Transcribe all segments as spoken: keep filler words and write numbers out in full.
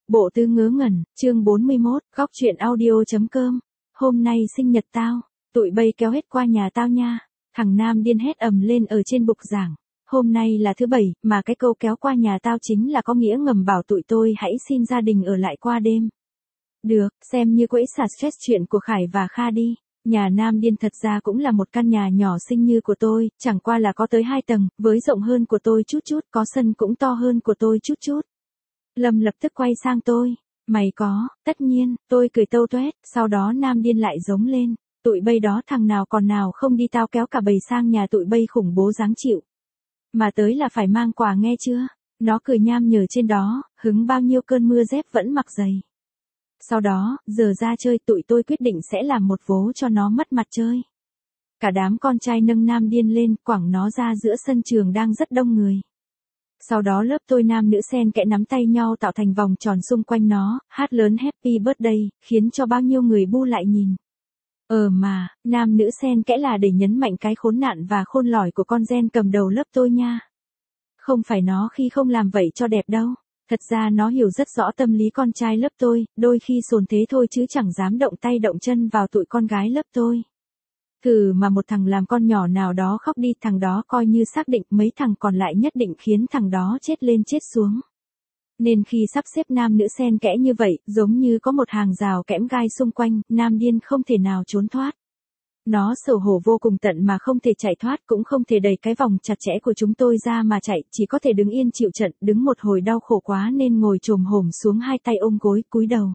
Bộ Tứ Ngớ Ngẩn, chương bốn mươi mốt, góc truyện audio.com. Hôm nay sinh nhật tao, tụi bay kéo hết qua nhà tao nha. Thằng Nam điên hét ầm lên ở trên bục giảng. Hôm nay là thứ bảy, mà cái câu kéo qua nhà tao chính là có nghĩa ngầm bảo tụi tôi hãy xin gia đình ở lại qua đêm. Được, xem như quẫy xả stress chuyện của Khải và Kha đi. Nhà Nam điên thật ra cũng là một căn nhà nhỏ xinh như của tôi, chẳng qua là có tới hai tầng, với rộng hơn của tôi chút chút, có sân cũng to hơn của tôi chút chút. Lâm lập tức quay sang tôi. Mày có, tất nhiên, tôi cười tâu tuét, sau đó Nam điên lại giống lên. Tụi bay đó thằng nào còn nào không đi tao kéo cả bầy sang nhà tụi bay khủng bố dáng chịu. Mà tới là phải mang quà nghe chưa? Nó cười nham nhở trên đó, hứng bao nhiêu cơn mưa dép vẫn mặc giày. Sau đó, giờ ra chơi tụi tôi quyết định sẽ làm một vố cho nó mất mặt chơi. Cả đám con trai nâng Nam điên lên, quẳng nó ra giữa sân trường đang rất đông người. Sau đó lớp tôi nam nữ xen kẽ nắm tay nhau tạo thành vòng tròn xung quanh nó, hát lớn Happy Birthday, khiến cho bao nhiêu người bu lại nhìn. Ờ mà, nam nữ xen kẽ là để nhấn mạnh cái khốn nạn và khôn lỏi của con gen cầm đầu lớp tôi nha. Không phải nó khi không làm vậy cho đẹp đâu. Thật ra nó hiểu rất rõ tâm lý con trai lớp tôi, đôi khi sồn thế thôi chứ chẳng dám động tay động chân vào tụi con gái lớp tôi. Thử mà một thằng làm con nhỏ nào đó khóc đi, thằng đó coi như xác định mấy thằng còn lại nhất định khiến thằng đó chết lên chết xuống. Nên khi sắp xếp nam nữ xen kẽ như vậy, giống như có một hàng rào kẽm gai xung quanh, Nam điên không thể nào trốn thoát. Nó xấu hổ vô cùng tận mà không thể chạy thoát, cũng không thể đẩy cái vòng chặt chẽ của chúng tôi ra mà chạy, chỉ có thể đứng yên chịu trận, đứng một hồi đau khổ quá nên ngồi chồm hổm xuống hai tay ôm gối, cúi đầu.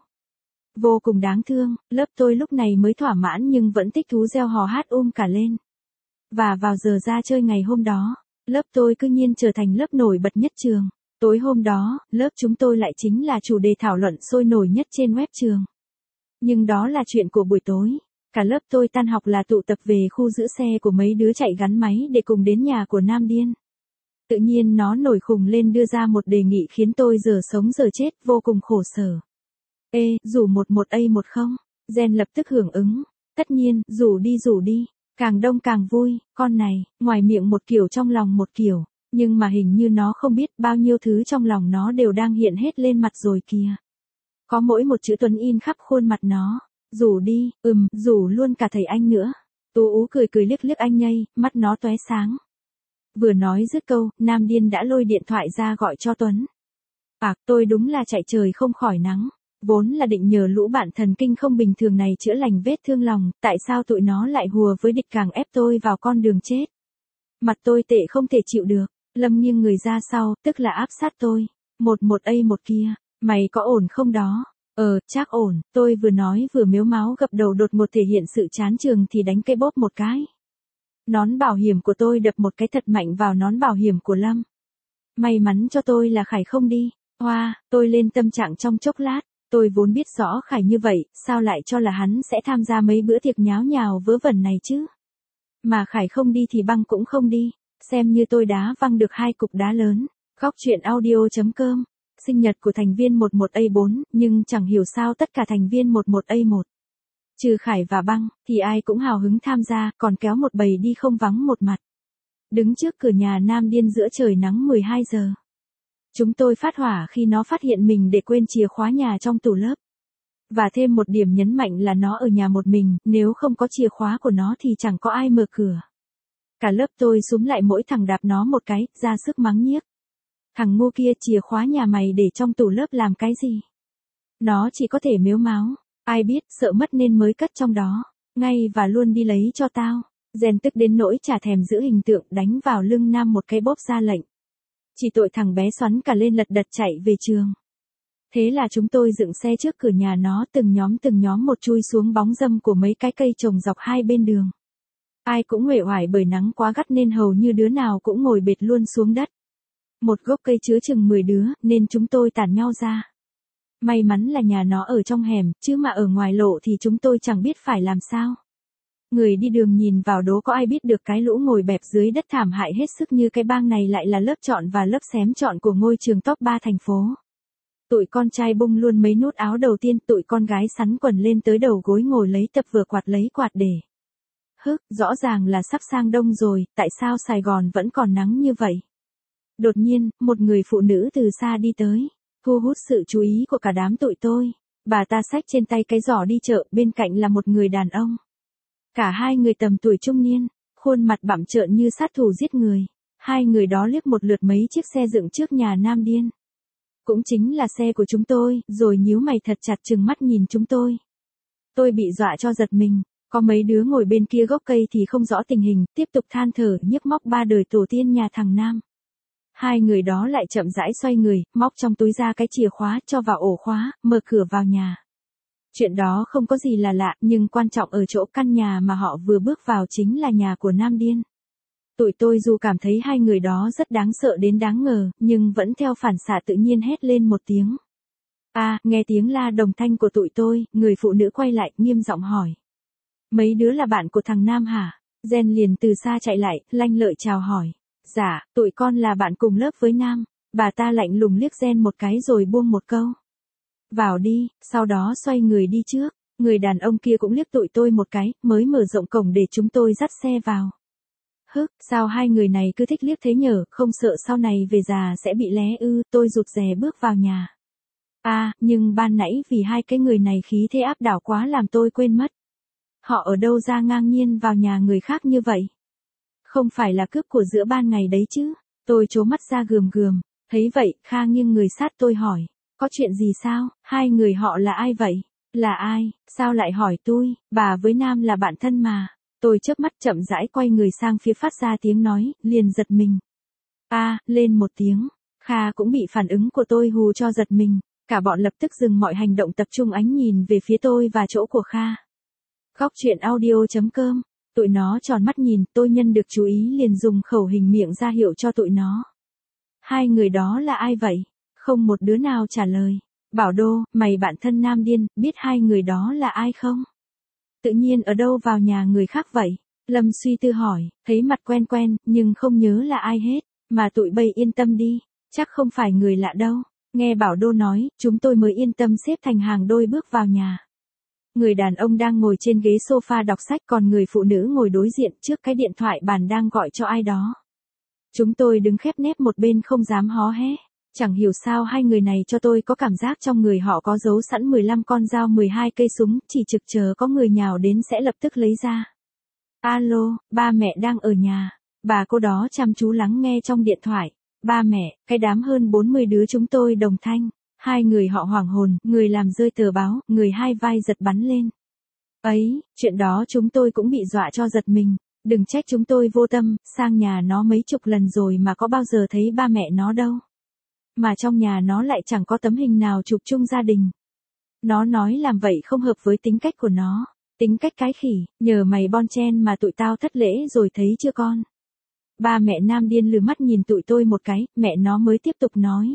Vô cùng đáng thương, lớp tôi lúc này mới thỏa mãn nhưng vẫn thích thú reo hò hát um cả lên. Và vào giờ ra chơi ngày hôm đó, lớp tôi cứ nhiên trở thành lớp nổi bật nhất trường. Tối hôm đó, lớp chúng tôi lại chính là chủ đề thảo luận sôi nổi nhất trên web trường. Nhưng đó là chuyện của buổi tối. Cả lớp tôi tan học là tụ tập về khu giữ xe của mấy đứa chạy gắn máy để cùng đến nhà của Nam điên. Tự nhiên nó nổi khùng lên đưa ra một đề nghị khiến tôi giờ sống giờ chết vô cùng khổ sở. Ê, rủ một một A một không? Gen lập tức hưởng ứng. Tất nhiên, rủ đi rủ đi. Càng đông càng vui, con này, ngoài miệng một kiểu trong lòng một kiểu. Nhưng mà hình như nó không biết bao nhiêu thứ trong lòng nó đều đang hiện hết lên mặt rồi kìa. Có mỗi một chữ Tuấn in khắp khuôn mặt nó. Rủ đi, ừm, rủ luôn cả thầy anh nữa. Tú ú cười cười liếc liếc anh nhây, mắt nó tóe sáng. Vừa nói dứt câu, Nam điên đã lôi điện thoại ra gọi cho Tuấn. À, tôi đúng là chạy trời không khỏi nắng. Vốn là định nhờ lũ bạn thần kinh không bình thường này chữa lành vết thương lòng, tại sao tụi nó lại hùa với địch càng ép tôi vào con đường chết. Mặt tôi tệ không thể chịu được, Lâm nghiêng người ra sau, tức là áp sát tôi. Một một A một kia, mày có ổn không đó? Ờ, chắc ổn, tôi vừa nói vừa mếu máo gập đầu đột ngột thể hiện sự chán trường thì đánh cây bóp một cái. Nón bảo hiểm của tôi đập một cái thật mạnh vào nón bảo hiểm của Lâm. May mắn cho tôi là Khải không đi. Hoa, wow, tôi lên tâm trạng trong chốc lát. Tôi vốn biết rõ Khải như vậy, sao lại cho là hắn sẽ tham gia mấy bữa tiệc nháo nhào vớ vẩn này chứ? Mà Khải không đi thì băng cũng không đi, xem như tôi đá văng được hai cục đá lớn. Góc truyện audio.com. Sinh nhật của thành viên một một A bốn, nhưng chẳng hiểu sao tất cả thành viên một một A một. Trừ Khải và băng, thì ai cũng hào hứng tham gia, còn kéo một bầy đi không vắng một mặt. Đứng trước cửa nhà Nam điên giữa trời nắng mười hai giờ. Chúng tôi phát hỏa khi nó phát hiện mình để quên chìa khóa nhà trong tủ lớp. Và thêm một điểm nhấn mạnh là nó ở nhà một mình, nếu không có chìa khóa của nó thì chẳng có ai mở cửa. Cả lớp tôi xúm lại mỗi thằng đạp nó một cái, ra sức mắng nhiếc. Thằng ngu kia, chìa khóa nhà mày để trong tủ lớp làm cái gì? Nó chỉ có thể mếu máo. Ai biết, sợ mất nên mới cất trong đó. Ngay và luôn đi lấy cho tao. Gen tức đến nỗi chả thèm giữ hình tượng, đánh vào lưng Nam một cái bóp ra lệnh. Chỉ tội thằng bé xoắn cả lên lật đật chạy về trường. Thế là chúng tôi dựng xe trước cửa nhà nó, từng nhóm từng nhóm một chui xuống bóng râm của mấy cái cây trồng dọc hai bên đường. Ai cũng uể oải bởi nắng quá gắt nên hầu như đứa nào cũng ngồi bệt luôn xuống đất. Một gốc cây chứa chừng mười đứa, nên chúng tôi tản nhau ra. May mắn là nhà nó ở trong hẻm, chứ mà ở ngoài lộ thì chúng tôi chẳng biết phải làm sao. Người đi đường nhìn vào đố có ai biết được cái lũ ngồi bẹp dưới đất thảm hại hết sức như cái bang này lại là lớp chọn và lớp xém chọn của ngôi trường top ba thành phố. Tụi con trai bung luôn mấy nút áo đầu tiên, tụi con gái sắn quần lên tới đầu gối ngồi lấy tập vừa quạt lấy quạt để. Hức, rõ ràng là sắp sang đông rồi, tại sao Sài Gòn vẫn còn nắng như vậy? Đột nhiên, một người phụ nữ từ xa đi tới. thu hút sự chú ý của cả đám tụi tôi. Bà ta xách trên tay cái giỏ đi chợ, bên cạnh là một người đàn ông. Cả hai người tầm tuổi trung niên, khuôn mặt bặm trợn như sát thủ giết người. Hai người đó liếc một lượt mấy chiếc xe dựng trước nhà Nam Điên. Cũng chính là xe của chúng tôi, rồi nhíu mày thật chặt trừng mắt nhìn chúng tôi. Tôi bị dọa cho giật mình, có mấy đứa ngồi bên kia gốc cây thì không rõ tình hình, tiếp tục than thở nhức móc ba đời tổ tiên nhà thằng Nam. Hai người đó lại chậm rãi xoay người, móc trong túi ra cái chìa khóa cho vào ổ khóa, mở cửa vào nhà. Chuyện đó không có gì là lạ, nhưng quan trọng ở chỗ căn nhà mà họ vừa bước vào chính là nhà của Nam Điên. Tụi tôi dù cảm thấy hai người đó rất đáng sợ đến đáng ngờ, nhưng vẫn theo phản xạ tự nhiên hét lên một tiếng. À, nghe tiếng la đồng thanh của tụi tôi, người phụ nữ quay lại, nghiêm giọng hỏi. Mấy đứa là bạn của thằng Nam hả? Gen liền từ xa chạy lại, lanh lợi chào hỏi. Dạ, tụi con là bạn cùng lớp với Nam. Bà ta lạnh lùng liếc Gen một cái rồi buông một câu. Vào đi, sau đó xoay người đi trước. Người đàn ông kia cũng liếc tụi tôi một cái, mới mở rộng cổng để chúng tôi dắt xe vào. Hức, sao hai người này cứ thích liếc thế nhở, không sợ sau này về già sẽ bị lé ư, tôi rụt rè bước vào nhà. À, nhưng ban nãy vì hai cái người này khí thế áp đảo quá làm tôi quên mất. Họ ở đâu ra ngang nhiên vào nhà người khác như vậy? Không phải là cướp của giữa ban ngày đấy chứ? Tôi trố mắt ra gườm gườm, thấy vậy, Kha nghiêng người sát tôi hỏi. Có chuyện gì sao? Hai người họ là ai vậy? Là ai? Sao lại hỏi tôi? Bà với Nam là bạn thân mà. Tôi chớp mắt chậm rãi quay người sang phía phát ra tiếng nói, liền giật mình. À, lên một tiếng. Kha cũng bị phản ứng của tôi hù cho giật mình. Cả bọn lập tức dừng mọi hành động tập trung ánh nhìn về phía tôi và chỗ của Kha. Góc truyện audio chấm com. Tụi nó tròn mắt nhìn, tôi nhân được chú ý liền dùng khẩu hình miệng ra hiệu cho tụi nó. Hai người đó là ai vậy? Không một đứa nào trả lời. Bảo Đô, mày bạn thân Nam Điên, biết hai người đó là ai không? Tự nhiên ở đâu vào nhà người khác vậy? Lâm suy tư hỏi, thấy mặt quen quen, nhưng không nhớ là ai hết. Mà tụi bay yên tâm đi, chắc không phải người lạ đâu. Nghe Bảo Đô nói, chúng tôi mới yên tâm xếp thành hàng đôi bước vào nhà. Người đàn ông đang ngồi trên ghế sofa đọc sách, còn người phụ nữ ngồi đối diện trước cái điện thoại bàn đang gọi cho ai đó. Chúng tôi đứng khép nép một bên không dám hó hé. Chẳng hiểu sao hai người này cho tôi có cảm giác trong người họ có giấu sẵn mười lăm con dao mười hai cây súng, chỉ trực chờ có người nhào đến sẽ lập tức lấy ra. Alo, ba mẹ đang ở nhà. Bà cô đó chăm chú lắng nghe trong điện thoại. Ba mẹ, cái đám hơn bốn mươi đứa chúng tôi đồng thanh. Hai người họ hoảng hồn, người làm rơi tờ báo, người hai vai giật bắn lên. Ấy, chuyện đó chúng tôi cũng bị dọa cho giật mình. Đừng trách chúng tôi vô tâm, sang nhà nó mấy chục lần rồi mà có bao giờ thấy ba mẹ nó đâu. Mà trong nhà nó lại chẳng có tấm hình nào chụp chung gia đình. Nó nói làm vậy không hợp với tính cách của nó. Tính cách cái khỉ, nhờ mày bon chen mà tụi tao thất lễ rồi thấy chưa con. Ba mẹ Nam Điên lừ mắt nhìn tụi tôi một cái, mẹ nó mới tiếp tục nói.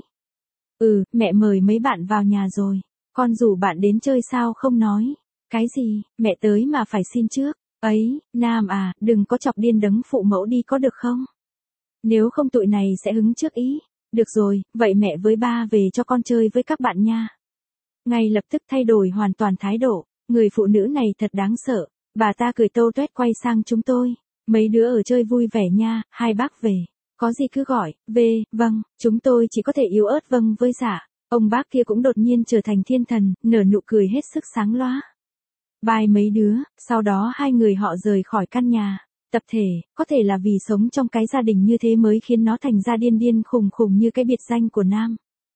Ừ, mẹ mời mấy bạn vào nhà rồi. Con rủ bạn đến chơi sao không nói. Cái gì, mẹ tới mà phải xin trước. Ấy, Nam à, đừng có chọc điên đấng phụ mẫu đi có được không? Nếu không tụi này sẽ hứng trước ý. Được rồi, vậy mẹ với ba về cho con chơi với các bạn nha. Ngay lập tức thay đổi hoàn toàn thái độ. Người phụ nữ này thật đáng sợ. Bà ta cười tâu tuét quay sang chúng tôi. Mấy đứa ở chơi vui vẻ nha, hai bác về. Có gì cứ gọi, về, vâng, chúng tôi chỉ có thể yếu ớt vâng với dạ. Ông bác kia cũng đột nhiên trở thành thiên thần, nở nụ cười hết sức sáng loá. Bye mấy đứa, sau đó hai người họ rời khỏi căn nhà. Tập thể, có thể là vì sống trong cái gia đình như thế mới khiến nó thành ra điên điên khùng khùng như cái biệt danh của Nam.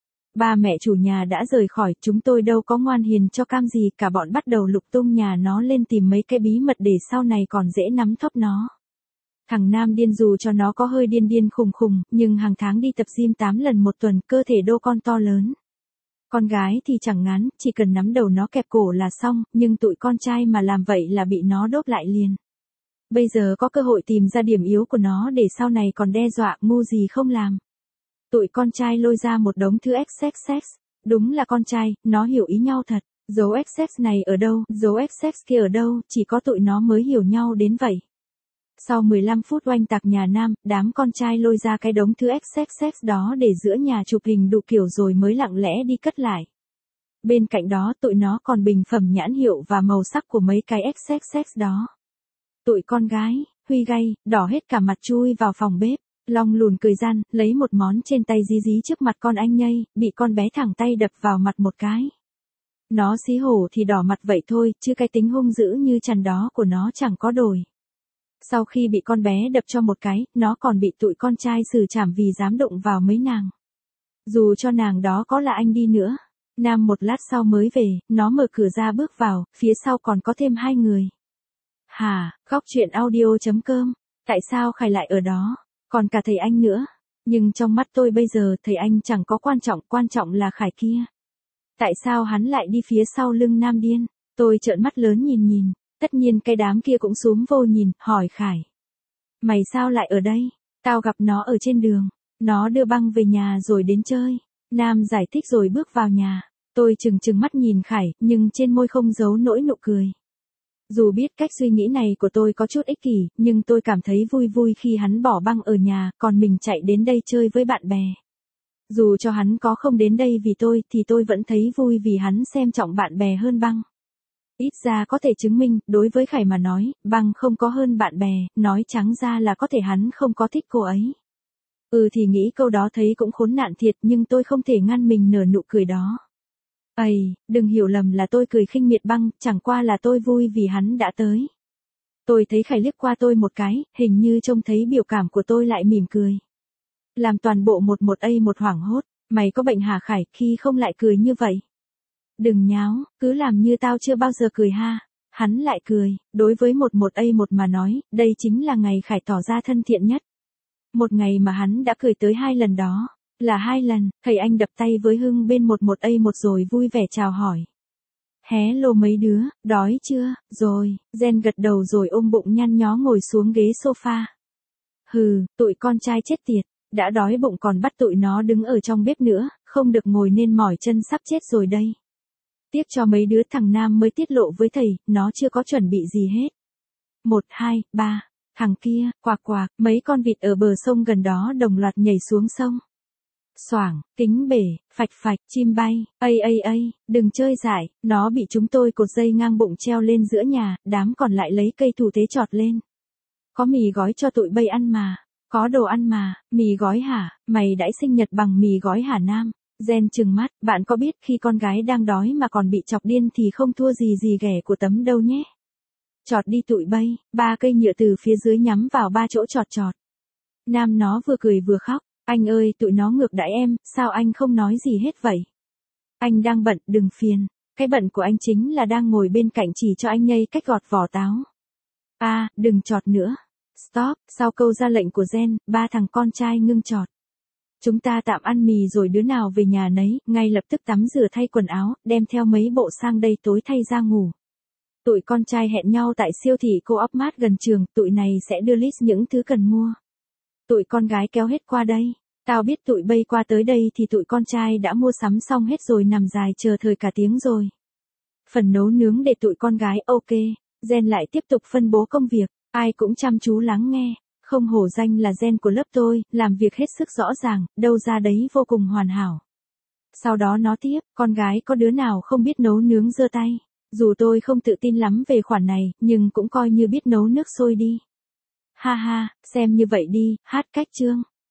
Ba mẹ chủ nhà đã rời khỏi, chúng tôi đâu có ngoan hiền cho cam gì, cả bọn bắt đầu lục tung nhà nó lên tìm mấy cái bí mật để sau này còn dễ nắm thóp nó. Thằng Nam Điên dù cho nó có hơi điên điên khùng khùng, nhưng hàng tháng đi tập gym tám lần một tuần, cơ thể đô con to lớn. Con gái thì chẳng ngán, chỉ cần nắm đầu nó kẹp cổ là xong, nhưng tụi con trai mà làm vậy là bị nó đốt lại liền. Bây giờ có cơ hội tìm ra điểm yếu của nó để sau này còn đe dọa, ngu gì không làm. Tụi con trai lôi ra một đống thứ ích ích ích. Đúng là con trai, nó hiểu ý nhau thật. Dấu ích ích này ở đâu, dấu ích ích kia ở đâu, chỉ có tụi nó mới hiểu nhau đến vậy. Sau mười lăm phút oanh tạc nhà Nam, đám con trai lôi ra cái đống thứ ích ích ích đó để giữa nhà chụp hình đủ kiểu rồi mới lặng lẽ đi cất lại. Bên cạnh đó tụi nó còn bình phẩm nhãn hiệu và màu sắc của mấy cái ích ích ích đó. Tụi con gái, Huy gay, đỏ hết cả mặt chui vào phòng bếp. Long lùn cười gian, lấy một món trên tay dí dí trước mặt con anh nhây, bị con bé thẳng tay đập vào mặt một cái. Nó xí hổ thì đỏ mặt vậy thôi, chứ cái tính hung dữ như chằn đó của nó chẳng có đổi. Sau khi bị con bé đập cho một cái, nó còn bị tụi con trai xử trảm vì dám đụng vào mấy nàng. Dù cho nàng đó có là anh đi nữa. Nam một lát sau mới về, nó mở cửa ra bước vào, phía sau còn có thêm hai người. Hà, góc chuyện audio chấm com, tại sao Khải lại ở đó, còn cả thầy anh nữa. Nhưng trong mắt tôi bây giờ thầy anh chẳng có quan trọng, quan trọng là Khải kia. Tại sao hắn lại đi phía sau lưng Nam điên? Tôi trợn mắt lớn nhìn nhìn, tất nhiên cái đám kia cũng xúm vô nhìn, hỏi Khải. Mày sao lại ở đây? Tao gặp nó ở trên đường, nó đưa băng về nhà rồi đến chơi. Nam giải thích rồi bước vào nhà. Tôi chừng chừng mắt nhìn Khải, nhưng trên môi không giấu nỗi nụ cười. Dù biết cách suy nghĩ này của tôi có chút ích kỷ, nhưng tôi cảm thấy vui vui khi hắn bỏ băng ở nhà, còn mình chạy đến đây chơi với bạn bè. Dù cho hắn có không đến đây vì tôi, thì tôi vẫn thấy vui vì hắn xem trọng bạn bè hơn băng. Ít ra có thể chứng minh, đối với Khải mà nói, băng không có hơn bạn bè, nói trắng ra là có thể hắn không có thích cô ấy. Ừ thì nghĩ câu đó thấy cũng khốn nạn thiệt, nhưng tôi không thể ngăn mình nở nụ cười đó. Ây, đừng hiểu lầm là tôi cười khinh miệt băng, chẳng qua là tôi vui vì hắn đã tới. Tôi thấy Khải liếc qua tôi một cái, hình như trông thấy biểu cảm của tôi lại mỉm cười. Làm toàn bộ một một a một hoảng hốt, mày có bệnh hả Khải, khi không lại cười như vậy. Đừng nháo, cứ làm như tao chưa bao giờ cười ha. Hắn lại cười, đối với một một a một mà nói, đây chính là ngày Khải tỏ ra thân thiện nhất. Một ngày mà hắn đã cười tới hai lần đó. Là hai lần, thầy anh đập tay với Hưng bên một một a một rồi vui vẻ chào hỏi. Hé lô mấy đứa, đói chưa? Rồi, Gen gật đầu rồi ôm bụng nhăn nhó ngồi xuống ghế sofa. Hừ, tụi con trai chết tiệt, đã đói bụng còn bắt tụi nó đứng ở trong bếp nữa, không được ngồi nên mỏi chân sắp chết rồi đây. Tiếc cho mấy đứa thằng Nam mới tiết lộ với thầy, nó chưa có chuẩn bị gì hết. Một, hai, ba, thằng kia, quạc quạc, mấy con vịt ở bờ sông gần đó đồng loạt nhảy xuống sông. Xoảng, kính bể, phạch phạch, chim bay, ây ây ây, đừng chơi dại, nó bị chúng tôi cột dây ngang bụng treo lên giữa nhà, đám còn lại lấy cây thủ tế chọt lên. Có mì gói cho tụi bay ăn mà, có đồ ăn mà, mì gói hả, mày đãi sinh nhật bằng mì gói hả Nam? Gen trừng mắt, bạn có biết khi con gái đang đói mà còn bị chọc điên thì không thua gì gì ghẻ của tấm đâu nhé. Chọt đi tụi bay, ba cây nhựa từ phía dưới nhắm vào ba chỗ chọt chọt. Nam nó vừa cười vừa khóc. Anh ơi, tụi nó ngược đãi em, sao anh không nói gì hết vậy? Anh đang bận, đừng phiền. Cái bận của anh chính là đang ngồi bên cạnh chỉ cho anh nhây cách gọt vỏ táo. À, đừng chọt nữa. Stop, sau câu ra lệnh của Gen, ba thằng con trai ngưng chọt. Chúng ta tạm ăn mì rồi đứa nào về nhà nấy, ngay lập tức tắm rửa thay quần áo, đem theo mấy bộ sang đây tối thay ra ngủ. Tụi con trai hẹn nhau tại siêu thị Co-op Mart gần trường, tụi này sẽ đưa list những thứ cần mua. Tụi con gái kéo hết qua đây. Tao biết tụi bay qua tới đây thì tụi con trai đã mua sắm xong hết rồi nằm dài chờ thời cả tiếng rồi. Phần nấu nướng để tụi con gái ok. Gen lại tiếp tục phân bố công việc. Ai cũng chăm chú lắng nghe. Không hổ danh là Gen của lớp tôi, làm việc hết sức rõ ràng, đâu ra đấy vô cùng hoàn hảo. Sau đó nó tiếp, con gái có đứa nào không biết nấu nướng giơ tay. Dù tôi không tự tin lắm về khoản này, nhưng cũng coi như biết nấu nước sôi đi. Ha ha, xem như vậy đi, hát cách chương.